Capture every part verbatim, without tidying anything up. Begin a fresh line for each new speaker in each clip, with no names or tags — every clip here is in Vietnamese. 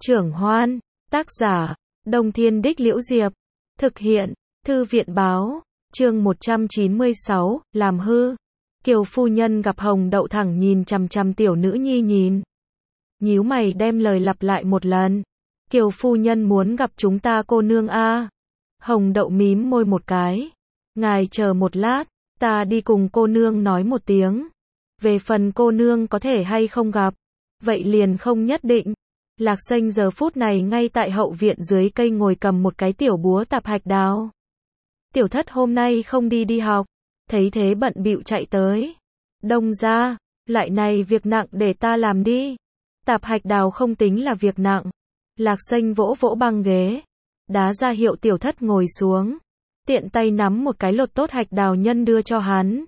Trưởng Hoan, tác giả, Đông Thiên Đích Liễu Diệp, thực hiện, Thư viện báo, chương một trăm chín mươi sáu, làm hư. Kiều phu nhân gặp Hồng Đậu thẳng nhìn chằm chằm tiểu nữ nhi nhìn. Nhíu mày đem lời lặp lại một lần. Kiều phu nhân muốn gặp chúng ta cô nương a. Hồng Đậu mím môi một cái. Ngài chờ một lát, ta đi cùng cô nương nói một tiếng. Về phần cô nương có thể hay không gặp, vậy liền không nhất định. Lạc Xanh giờ phút này ngay tại hậu viện dưới cây ngồi cầm một cái tiểu búa tạp hạch đào. Tiểu thất hôm nay không đi đi học, thấy thế bận bịu chạy tới. Đông ra, lại này việc nặng để ta làm đi. Tạp hạch đào không tính là việc nặng. Lạc Xanh vỗ vỗ băng ghế, đá ra hiệu tiểu thất ngồi xuống. Tiện tay nắm một cái lột tốt hạch đào nhân đưa cho hắn.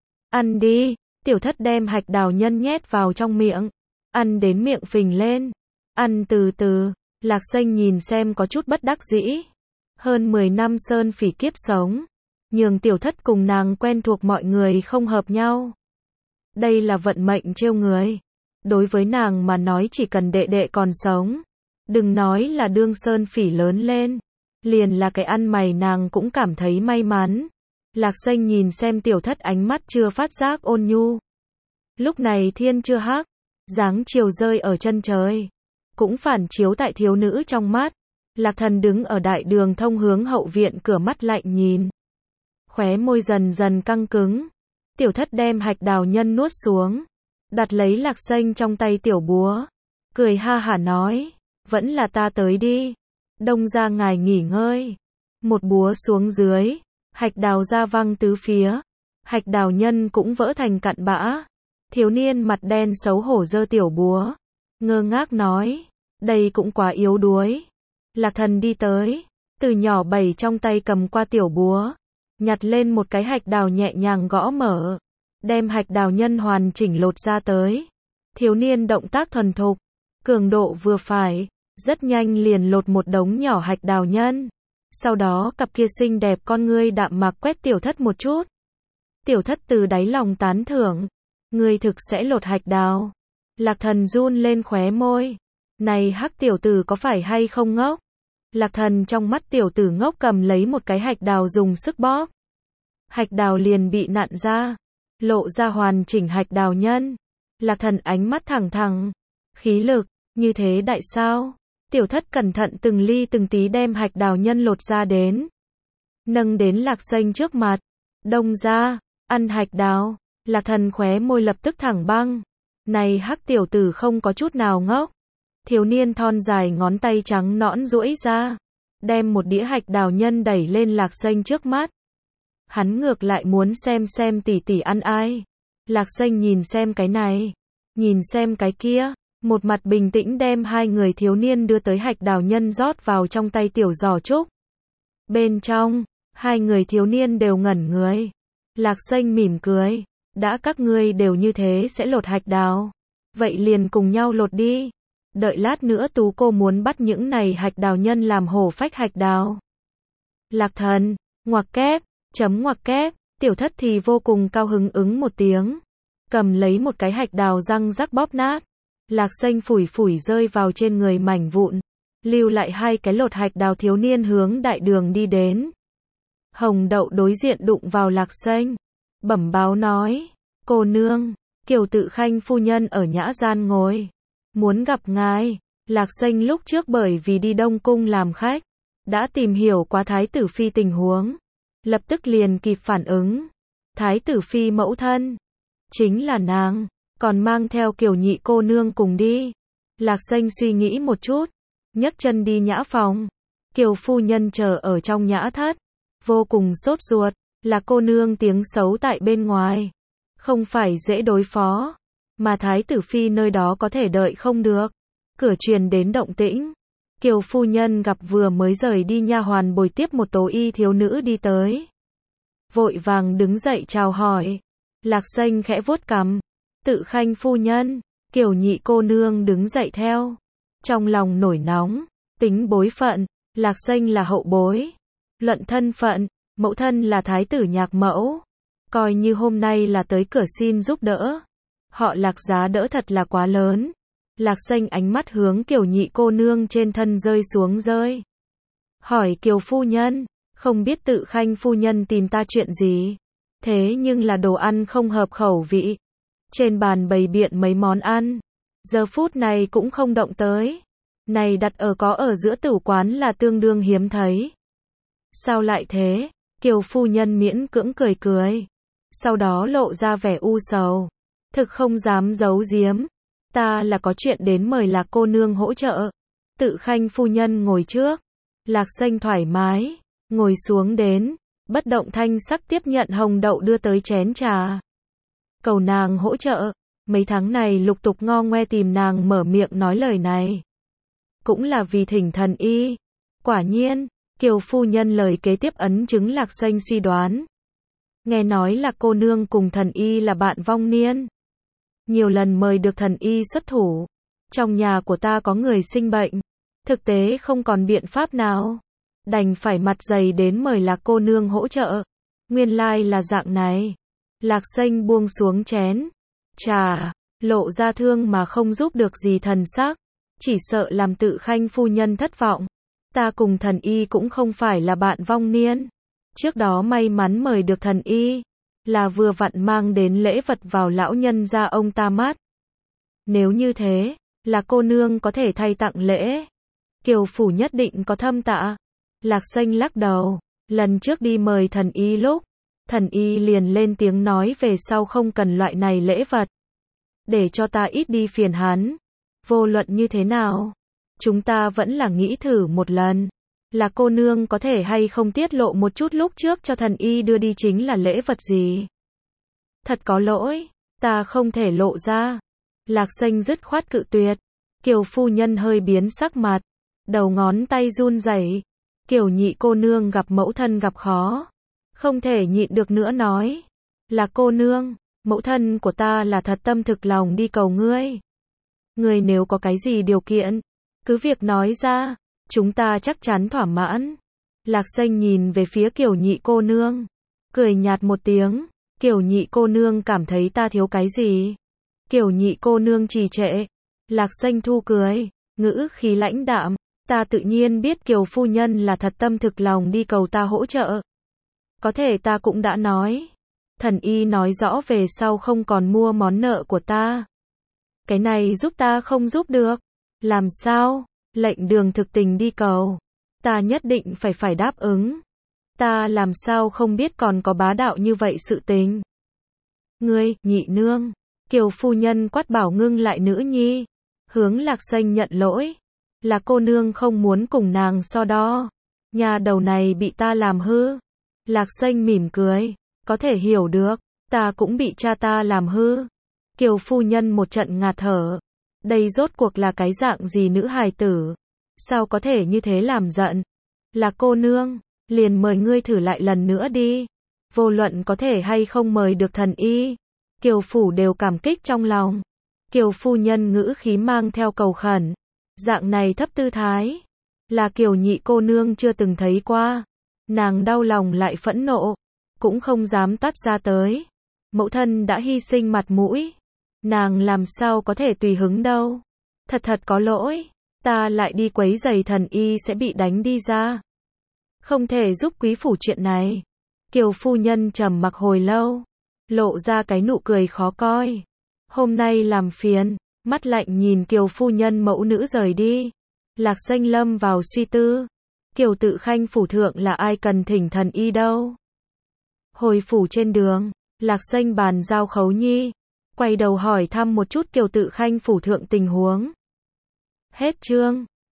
Ăn đi, tiểu thất đem hạch đào nhân nhét vào trong miệng. Ăn đến miệng phình lên. Ăn từ từ, Lạc Xanh nhìn xem có chút bất đắc dĩ. Hơn mười năm sơn phỉ kiếp sống, nhường tiểu thất cùng nàng quen thuộc mọi người không hợp nhau. Đây là vận mệnh trêu người. Đối với nàng mà nói chỉ cần đệ đệ còn sống, đừng nói là đương sơn phỉ lớn lên, liền là cái ăn mày nàng cũng cảm thấy may mắn. Lạc Xanh nhìn xem tiểu thất ánh mắt chưa phát giác ôn nhu. Lúc này thiên chưa hắc, dáng chiều rơi ở chân trời, cũng phản chiếu tại thiếu nữ trong mắt. Lạc Thần đứng ở đại đường thông hướng hậu viện cửa mắt lạnh nhìn. Khóe môi dần dần căng cứng. Tiểu thất đem hạch đào nhân nuốt xuống, đặt lấy Lạc Xanh trong tay tiểu búa, cười ha hả nói, vẫn là ta tới đi. Đông ra ngài nghỉ ngơi. Một búa xuống dưới, hạch đào ra văng tứ phía. Hạch đào nhân cũng vỡ thành cặn bã. Thiếu niên mặt đen xấu hổ giơ tiểu búa, ngơ ngác nói, đây cũng quá yếu đuối. Lạc Thần đi tới, từ nhỏ bầy trong tay cầm qua tiểu búa, nhặt lên một cái hạch đào nhẹ nhàng gõ mở, đem hạch đào nhân hoàn chỉnh lột ra tới. Thiếu niên động tác thuần thục, cường độ vừa phải, rất nhanh liền lột một đống nhỏ hạch đào nhân. Sau đó cặp kia xinh đẹp con ngươi đạm mạc quét tiểu thất một chút. Tiểu thất từ đáy lòng tán thưởng, ngươi thực sẽ lột hạch đào. Lạc Thần run lên khóe môi, này hắc tiểu tử có phải hay không ngốc? Lạc Thần trong mắt tiểu tử ngốc cầm lấy một cái hạch đào dùng sức bóp. Hạch đào liền bị nặn ra, lộ ra hoàn chỉnh hạch đào nhân. Lạc Thần ánh mắt thẳng thẳng, khí lực, như thế đại sao? Tiểu thất cẩn thận từng ly từng tí đem hạch đào nhân lột ra đến. Nâng đến Lạc Xanh trước mặt. Đông ra, ăn hạch đào. Lạc Thần khóe môi lập tức thẳng băng. Này hắc tiểu tử không có chút nào ngốc. Thiếu niên thon dài ngón tay trắng nõn duỗi ra, đem một đĩa hạch đào nhân đẩy lên Lạc Xanh trước mắt. Hắn ngược lại muốn xem xem tỷ tỷ ăn ai. Lạc Xanh nhìn xem cái này, nhìn xem cái kia, một mặt bình tĩnh đem hai người thiếu niên đưa tới hạch đào nhân rót vào trong tay tiểu giỏ trúc. Bên trong, hai người thiếu niên đều ngẩn người. Lạc Xanh mỉm cười, đã các ngươi đều như thế sẽ lột hạch đào, vậy liền cùng nhau lột đi. Đợi lát nữa tú cô muốn bắt những này hạch đào nhân làm hổ phách hạch đào. Lạc Thần, ngoặc kép, chấm ngoặc kép, tiểu thất thì vô cùng cao hứng ứng một tiếng. Cầm lấy một cái hạch đào răng rắc bóp nát. Lạc Xanh phủi phủi rơi vào trên người mảnh vụn. Lưu lại hai cái lột hạch đào thiếu niên hướng đại đường đi đến. Hồng Đậu đối diện đụng vào Lạc Xanh. Bẩm báo nói, cô nương, Kiều Tự Khanh phu nhân ở nhã gian ngồi. Muốn gặp ngài. Lạc Xanh lúc trước bởi vì đi Đông Cung làm khách, đã tìm hiểu qua Thái tử Phi tình huống. Lập tức liền kịp phản ứng. Thái tử Phi mẫu thân, chính là nàng, còn mang theo Kiều nhị cô nương cùng đi. Lạc Xanh suy nghĩ một chút, nhấc chân đi nhã phòng. Kiều phu nhân chờ ở trong nhã thất, vô cùng sốt ruột, là cô nương tiếng xấu tại bên ngoài, không phải dễ đối phó. Mà Thái tử Phi nơi đó có thể đợi không được. Cửa truyền đến động tĩnh. Kiều phu nhân gặp vừa mới rời đi nha hoàn bồi tiếp một tố y thiếu nữ đi tới. Vội vàng đứng dậy chào hỏi. Lạc Xanh khẽ vuốt cằm. Tự Khanh phu nhân. Kiều nhị cô nương đứng dậy theo. Trong lòng nổi nóng. Tính bối phận. Lạc Xanh là hậu bối. Luận thân phận. Mẫu thân là thái tử nhạc mẫu. Coi như hôm nay là tới cửa xin giúp đỡ. Họ Lạc giá đỡ thật là quá lớn. Lạc Xanh ánh mắt hướng Kiều nhị cô nương trên thân rơi xuống rơi. Hỏi Kiều phu nhân, không biết Tự Khanh phu nhân tìm ta chuyện gì? Thế nhưng là đồ ăn không hợp khẩu vị. Trên bàn bày biện mấy món ăn. Giờ phút này cũng không động tới. Này đặt ở có ở giữa tử quán là tương đương hiếm thấy. Sao lại thế? Kiều phu nhân miễn cưỡng cười cười. Sau đó lộ ra vẻ u sầu. Thực không dám giấu giếm. Ta là có chuyện đến mời Lạc cô nương hỗ trợ. Tự Khanh phu nhân ngồi trước. Lạc Xanh thoải mái. Ngồi xuống đến. Bất động thanh sắc tiếp nhận Hồng Đậu đưa tới chén trà. Cầu nàng hỗ trợ. Mấy tháng này lục tục ngo ngoe tìm nàng mở miệng nói lời này. Cũng là vì thỉnh thần y. Quả nhiên, Kiều phu nhân lời kế tiếp ấn chứng Lạc Xanh suy đoán. Nghe nói là cô nương cùng thần y là bạn vong niên. Nhiều lần mời được thần y xuất thủ. Trong nhà của ta có người sinh bệnh. Thực tế không còn biện pháp nào. Đành phải mặt dày đến mời Lạc cô nương hỗ trợ. Nguyên lai là dạng này. Lạc Xanh buông xuống chén. Trà, lộ ra thương mà không giúp được gì thần sắc. Chỉ sợ làm Tự Khanh phu nhân thất vọng. Ta cùng thần y cũng không phải là bạn vong niên. Trước đó may mắn mời được thần y. Là vừa vặn mang đến lễ vật vào lão nhân gia ông ta mắt. Nếu như thế, là cô nương có thể thay tặng lễ. Kiều phủ nhất định có thâm tạ. Lạc Xanh lắc đầu. Lần trước đi mời thần y lúc. Thần y liền lên tiếng nói về sau không cần loại này lễ vật. Để cho ta ít đi phiền hắn. Vô luận như thế nào? Chúng ta vẫn là nghĩ thử một lần. Là cô nương có thể hay không tiết lộ một chút lúc trước cho thần y đưa đi chính là lễ vật gì? Thật có lỗi, ta không thể lộ ra. Lạc Xanh dứt khoát cự tuyệt. Kiều phu nhân hơi biến sắc mặt. Đầu ngón tay run rẩy. Kiều nhị cô nương gặp mẫu thân gặp khó. Không thể nhịn được nữa nói. Là cô nương, mẫu thân của ta là thật tâm thực lòng đi cầu ngươi. Ngươi nếu có cái gì điều kiện, cứ việc nói ra, chúng ta chắc chắn thỏa mãn. Lạc Xanh nhìn về phía Kiều nhị cô nương, cười nhạt một tiếng. Kiều nhị cô nương cảm thấy ta thiếu cái gì? Kiều nhị cô nương trì trệ. Lạc Xanh thu cười, ngữ khí lãnh đạm. Ta tự nhiên biết Kiều phu nhân là thật tâm thực lòng đi cầu ta hỗ trợ. Có thể ta cũng đã nói. Thần y nói rõ về sau không còn mua món nợ của ta. Cái này giúp ta không giúp được. Làm sao? Lệnh đường thực tình đi cầu. Ta nhất định phải phải đáp ứng. Ta làm sao không biết còn có bá đạo như vậy sự tình. Ngươi, nhị nương. Kiều phu nhân quát bảo ngưng lại nữ nhi. Hướng Lạc Xanh nhận lỗi. Là cô nương không muốn cùng nàng so đo. Nhà đầu này bị ta làm hư. Lạc Xanh mỉm cười. Có thể hiểu được. Ta cũng bị cha ta làm hư. Kiều phu nhân một trận ngạt thở. Đây rốt cuộc là cái dạng gì nữ hài tử? Sao có thể như thế làm giận? Là cô nương, liền mời ngươi thử lại lần nữa đi. Vô luận có thể hay không mời được thần y. Kiều phủ đều cảm kích trong lòng. Kiều phu nhân ngữ khí mang theo cầu khẩn. Dạng này thấp tư thái. Là Kiều nhị cô nương chưa từng thấy qua. Nàng đau lòng lại phẫn nộ. Cũng không dám toát ra tới. Mẫu thân đã hy sinh mặt mũi. Nàng làm sao có thể tùy hứng đâu. Thật thật có lỗi. Ta lại đi quấy giày thần y sẽ bị đánh đi ra. Không thể giúp quý phủ chuyện này. Kiều phu nhân trầm mặc hồi lâu. Lộ ra cái nụ cười khó coi. Hôm nay làm phiền. Mắt lạnh nhìn Kiều phu nhân mẫu nữ rời đi. Lạc Xanh lâm vào suy tư. Kiều Tự Khanh phủ thượng là ai cần thỉnh thần y đâu. Hồi phủ trên đường. Lạc Xanh bàn giao Khấu Nhi. Quay đầu hỏi thăm một chút Kiều Tự Khanh phủ thượng tình huống. Hết chương.